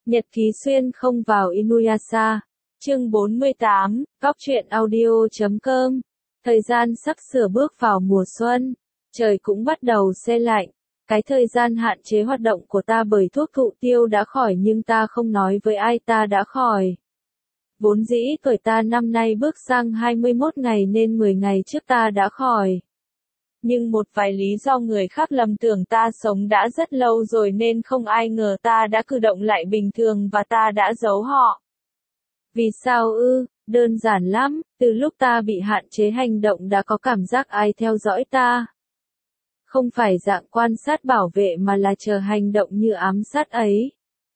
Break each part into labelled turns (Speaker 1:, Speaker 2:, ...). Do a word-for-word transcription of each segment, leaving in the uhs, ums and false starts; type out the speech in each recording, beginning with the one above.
Speaker 1: Nhật ký xuyên không vào Inuyasha. Chương bốn mươi tám, góc truyện audio chấm com. Thời gian sắp sửa bước vào mùa xuân. Trời cũng bắt đầu se lạnh. Cái thời gian hạn chế hoạt động của ta bởi thuốc thụ tiêu đã khỏi nhưng ta không nói với ai ta đã khỏi. Vốn dĩ tuổi ta năm nay bước sang hai mươi mốt ngày nên mười ngày trước ta đã khỏi. Nhưng một vài lý do người khác lầm tưởng ta sống đã rất lâu rồi nên không ai ngờ ta đã cử động lại bình thường và ta đã giấu họ. Vì sao ư? Đơn giản lắm, từ lúc ta bị hạn chế hành động đã có cảm giác ai theo dõi ta. Không phải dạng quan sát bảo vệ mà là chờ hành động như ám sát ấy.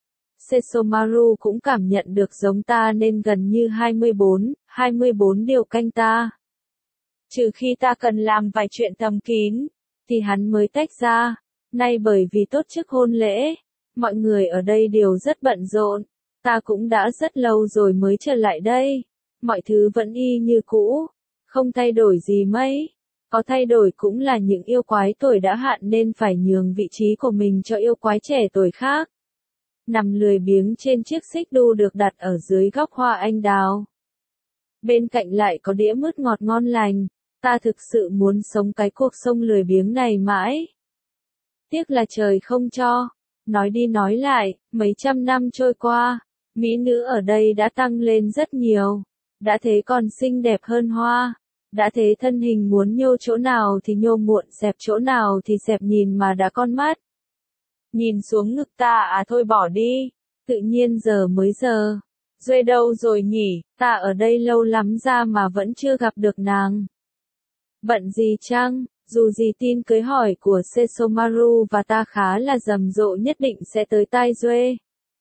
Speaker 1: Sesomaru cũng cảm nhận được giống ta nên gần như hai mươi bốn, hai mươi bốn điều canh ta. Trừ khi ta cần làm vài chuyện thầm kín, thì hắn mới tách ra. Nay bởi vì tốt chức hôn lễ, mọi người ở đây đều rất bận rộn. Ta cũng đã rất lâu rồi mới trở lại đây. Mọi thứ vẫn y như cũ, không thay đổi gì mấy. Có thay đổi cũng là những yêu quái tuổi đã hạn nên phải nhường vị trí của mình cho yêu quái trẻ tuổi khác. Nằm lười biếng trên chiếc xích đu được đặt ở dưới góc hoa anh đào. Bên cạnh lại có đĩa mứt ngọt ngon lành. Ta thực sự muốn sống cái cuộc sống lười biếng này mãi. Tiếc là trời không cho. Nói đi nói lại, mấy trăm năm trôi qua, mỹ nữ ở đây đã tăng lên rất nhiều. Đã thế còn xinh đẹp hơn hoa. Đã thế thân hình muốn nhô chỗ nào thì nhô, muộn xẹp chỗ nào thì xẹp, nhìn mà đã con mắt. Nhìn xuống ngực ta à, thôi bỏ đi. Tự nhiên giờ mới giờ. Duê đâu rồi nhỉ? Ta ở đây lâu lắm ra mà vẫn chưa gặp được nàng. Bận gì chăng? Dù gì tin cưới hỏi của Sesomaru và ta khá là rầm rộ nhất định sẽ tới tai Duê.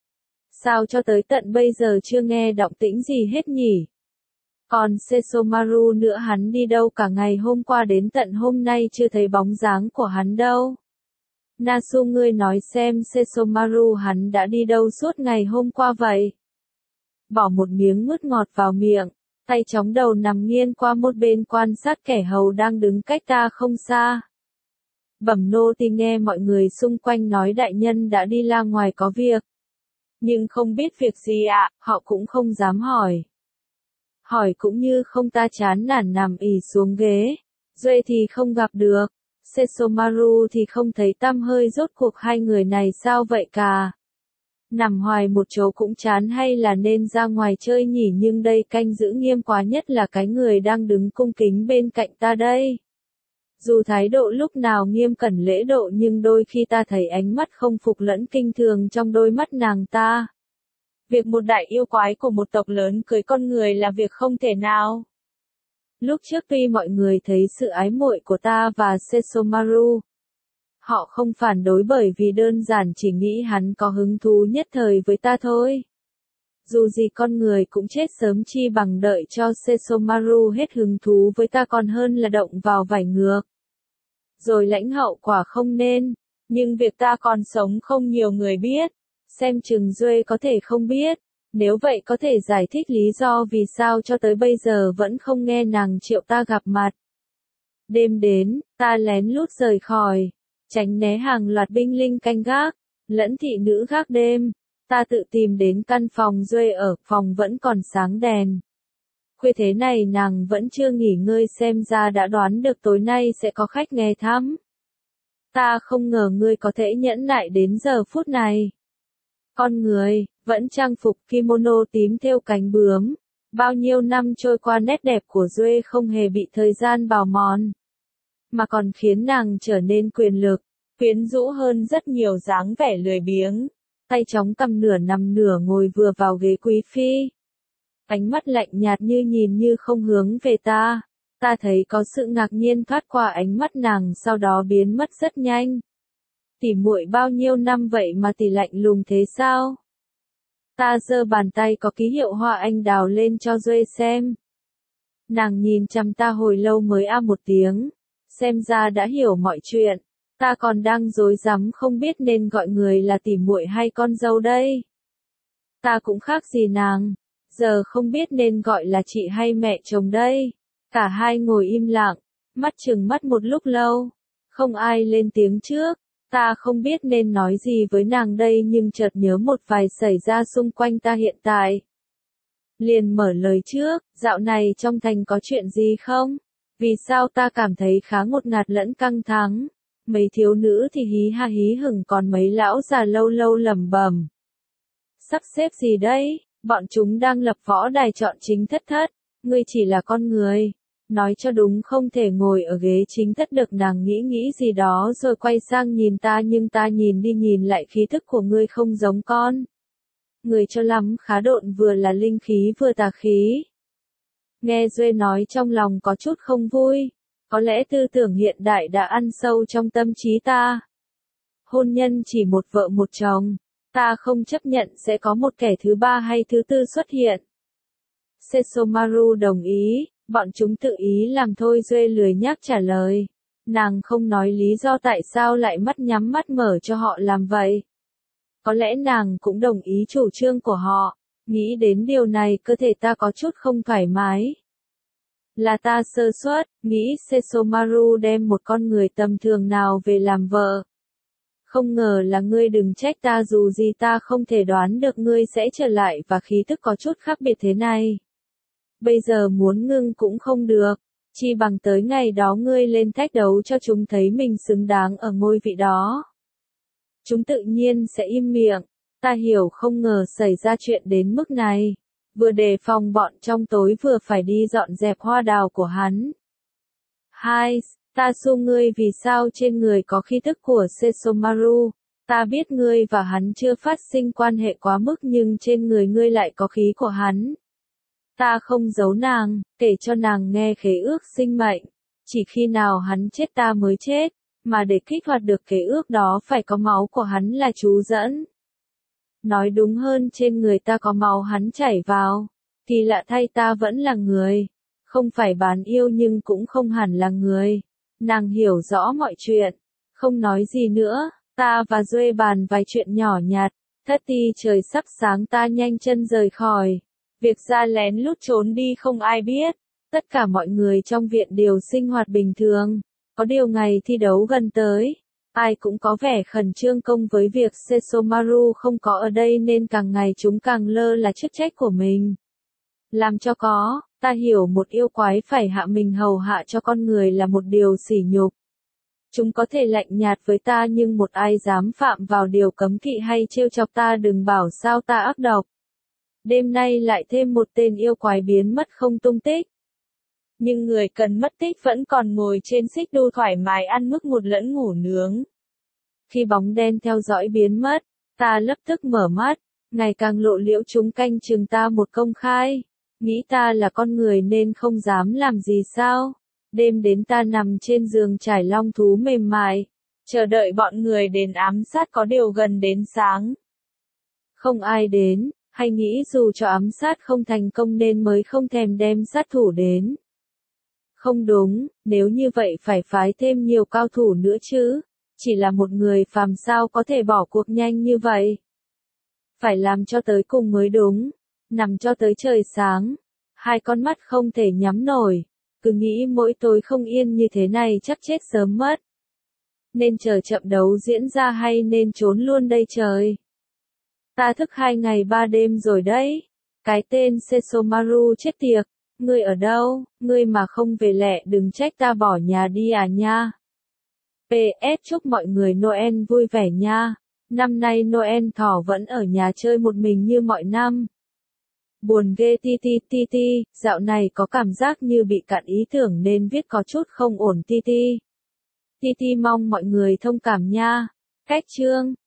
Speaker 1: Sao cho tới tận bây giờ chưa nghe động tĩnh gì hết nhỉ? Còn Sesomaru nữa, hắn đi đâu cả ngày hôm qua đến tận hôm nay chưa thấy bóng dáng của hắn đâu. Nasu, ngươi nói xem Sesomaru hắn đã đi đâu suốt ngày hôm qua vậy? Bỏ một miếng mứt ngọt vào miệng, tay chóng đầu nằm nghiêng qua một bên quan sát kẻ hầu đang đứng cách ta không xa. Bẩm nô tỳ nghe mọi người xung quanh nói đại nhân đã đi ra ngoài có việc. Nhưng không biết việc gì ạ, họ cũng không dám hỏi. Hỏi cũng như không, ta chán nản nằm ì xuống ghế. Duê thì không gặp được. Sesomaru thì không thấy tăm hơi, rốt cuộc hai người này sao vậy cả. Nằm hoài một chỗ cũng chán, hay là nên ra ngoài chơi nhỉ? Nhưng đây canh giữ nghiêm quá, nhất là cái người đang đứng cung kính bên cạnh ta đây. Dù thái độ lúc nào nghiêm cẩn lễ độ nhưng đôi khi ta thấy ánh mắt không phục lẫn kinh thường trong đôi mắt nàng ta. Việc một đại yêu quái của một tộc lớn cưới con người là việc không thể nào. Lúc trước tuy mọi người thấy sự ái muội của ta và Sesomaru, họ không phản đối bởi vì đơn giản chỉ nghĩ hắn có hứng thú nhất thời với ta thôi. Dù gì con người cũng chết sớm, chi bằng đợi cho Sesomaru hết hứng thú với ta còn hơn là động vào vải ngược. Rồi lãnh hậu quả không nên. Nhưng việc ta còn sống không nhiều người biết. Xem chừng Duê có thể không biết. Nếu vậy có thể giải thích lý do vì sao cho tới bây giờ vẫn không nghe nàng triệu ta gặp mặt. Đêm đến, ta lén lút rời khỏi, tránh né hàng loạt binh linh canh gác, lẫn thị nữ gác đêm. Ta tự tìm đến căn phòng Duê ở, phòng vẫn còn sáng đèn. Khuya thế này nàng vẫn chưa nghỉ ngơi, xem ra đã đoán được tối nay sẽ có khách nghe thăm. Ta không ngờ ngươi có thể nhẫn nại đến giờ phút này. Con người, vẫn trang phục kimono tím thêu cánh bướm. Bao nhiêu năm trôi qua, nét đẹp của Duê không hề bị thời gian bào mòn, mà còn khiến nàng trở nên quyền lực, quyến rũ hơn rất nhiều dáng vẻ lười biếng. Tay chóng cầm nửa nằm nửa ngồi vừa vào ghế quý phi. Ánh mắt lạnh nhạt như nhìn như không hướng về ta. Ta thấy có sự ngạc nhiên thoát qua ánh mắt nàng, sau đó biến mất rất nhanh. Tỉ muội bao nhiêu năm vậy mà tỉ lạnh lùng thế sao? Ta giơ bàn tay có ký hiệu hoa anh đào lên cho Duê xem. Nàng nhìn chăm ta hồi lâu mới a một tiếng. Xem ra đã hiểu mọi chuyện. Ta còn đang rối rắm không biết nên gọi người là tỉ muội hay con dâu đây. Ta cũng khác gì nàng. Giờ không biết nên gọi là chị hay mẹ chồng đây. Cả hai ngồi im lặng, mắt trừng mắt một lúc lâu. Không ai lên tiếng trước. Ta không biết nên nói gì với nàng đây nhưng chợt nhớ một vài xảy ra xung quanh ta hiện tại. Liền mở lời trước, dạo này trong thành có chuyện gì không? Vì sao ta cảm thấy khá ngột ngạt lẫn căng thẳng? Mấy thiếu nữ thì hí ha hí hửng còn mấy lão già lâu lâu lẩm bẩm. Sắp xếp gì đấy? Bọn chúng đang lập võ đài chọn chính thất thất. Ngươi chỉ là con người. Nói cho đúng không thể ngồi ở ghế chính thất được. Nàng nghĩ nghĩ gì đó rồi quay sang nhìn ta nhưng ta nhìn đi nhìn lại khí thức của ngươi không giống con. Người cho lắm khá độn vừa là linh khí vừa tà khí. Nghe Duệ nói trong lòng có chút không vui. Có lẽ tư tưởng hiện đại đã ăn sâu trong tâm trí ta. Hôn nhân chỉ một vợ một chồng. Ta không chấp nhận sẽ có một kẻ thứ ba hay thứ tư xuất hiện. Sesomaru đồng ý, bọn chúng tự ý làm thôi. Duệ lười nhác trả lời. Nàng không nói lý do tại sao lại mắt nhắm mắt mở cho họ làm vậy. Có lẽ nàng cũng đồng ý chủ trương của họ. Nghĩ đến điều này cơ thể ta có chút không thoải mái. Là ta sơ suất, nghĩ Sesomaru đem một con người tầm thường nào về làm vợ. Không ngờ là ngươi, đừng trách ta dù gì ta không thể đoán được ngươi sẽ trở lại và khí thức có chút khác biệt thế này. Bây giờ muốn ngưng cũng không được, chi bằng tới ngày đó ngươi lên thách đấu cho chúng thấy mình xứng đáng ở ngôi vị đó. Chúng tự nhiên sẽ im miệng, ta hiểu không ngờ xảy ra chuyện đến mức này. Vừa đề phòng bọn trong tối vừa phải đi dọn dẹp hoa đào của hắn. Hai, ta su ngươi vì sao trên người có khí thức của Sesomaru. Ta biết ngươi và hắn chưa phát sinh quan hệ quá mức nhưng trên người ngươi lại có khí của hắn. Ta không giấu nàng, kể cho nàng nghe khế ước sinh mệnh. Chỉ khi nào hắn chết ta mới chết, mà để kích hoạt được khế ước đó phải có máu của hắn là chú dẫn. Nói đúng hơn trên người ta có máu hắn chảy vào, thì lạ thay ta vẫn là người. Không phải bán yêu nhưng cũng không hẳn là người. Nàng hiểu rõ mọi chuyện, không nói gì nữa, ta và Duệ bàn vài chuyện nhỏ nhặt. Thất ti trời sắp sáng ta nhanh chân rời khỏi. Việc ra lén lút trốn đi không ai biết. Tất cả mọi người trong viện đều sinh hoạt bình thường. Có điều ngày thi đấu gần tới. Ai cũng có vẻ khẩn trương công với việc Sesomaru không có ở đây nên càng ngày chúng càng lơ là chức trách của mình. Làm cho có, ta hiểu một yêu quái phải hạ mình hầu hạ cho con người là một điều sỉ nhục. Chúng có thể lạnh nhạt với ta nhưng một ai dám phạm vào điều cấm kỵ hay trêu chọc ta đừng bảo sao ta ác độc. Đêm nay lại thêm một tên yêu quái biến mất không tung tích. Nhưng người cần mất tích vẫn còn ngồi trên xích đu thoải mái ăn mứt ngọt lẫn ngủ nướng. Khi bóng đen theo dõi biến mất, ta lập tức mở mắt, ngày càng lộ liễu chúng canh chừng ta một công khai. Nghĩ ta là con người nên không dám làm gì sao. Đêm đến ta nằm trên giường trải long thú mềm mại, chờ đợi bọn người đến ám sát có điều gần đến sáng. Không ai đến, hay nghĩ dù cho ám sát không thành công nên mới không thèm đem sát thủ đến. Không đúng, nếu như vậy phải phái thêm nhiều cao thủ nữa chứ. Chỉ là một người phàm sao có thể bỏ cuộc nhanh như vậy. Phải làm cho tới cùng mới đúng. Nằm cho tới trời sáng. Hai con mắt không thể nhắm nổi. Cứ nghĩ mỗi tối không yên như thế này chắc chết sớm mất. Nên chờ trận đấu diễn ra hay nên trốn luôn đây trời. Ta thức hai ngày ba đêm rồi đấy. Cái tên Sesomaru chết tiệt. Ngươi ở đâu? Ngươi mà không về lẹ đừng trách ta bỏ nhà đi à nha. pê ét chúc mọi người Noel vui vẻ nha. Năm nay Noel thỏ vẫn ở nhà chơi một mình như mọi năm. Buồn ghê ti ti ti ti, dạo này có cảm giác như bị cạn ý tưởng nên viết có chút không ổn ti ti. Ti ti mong mọi người thông cảm nha. Cách chương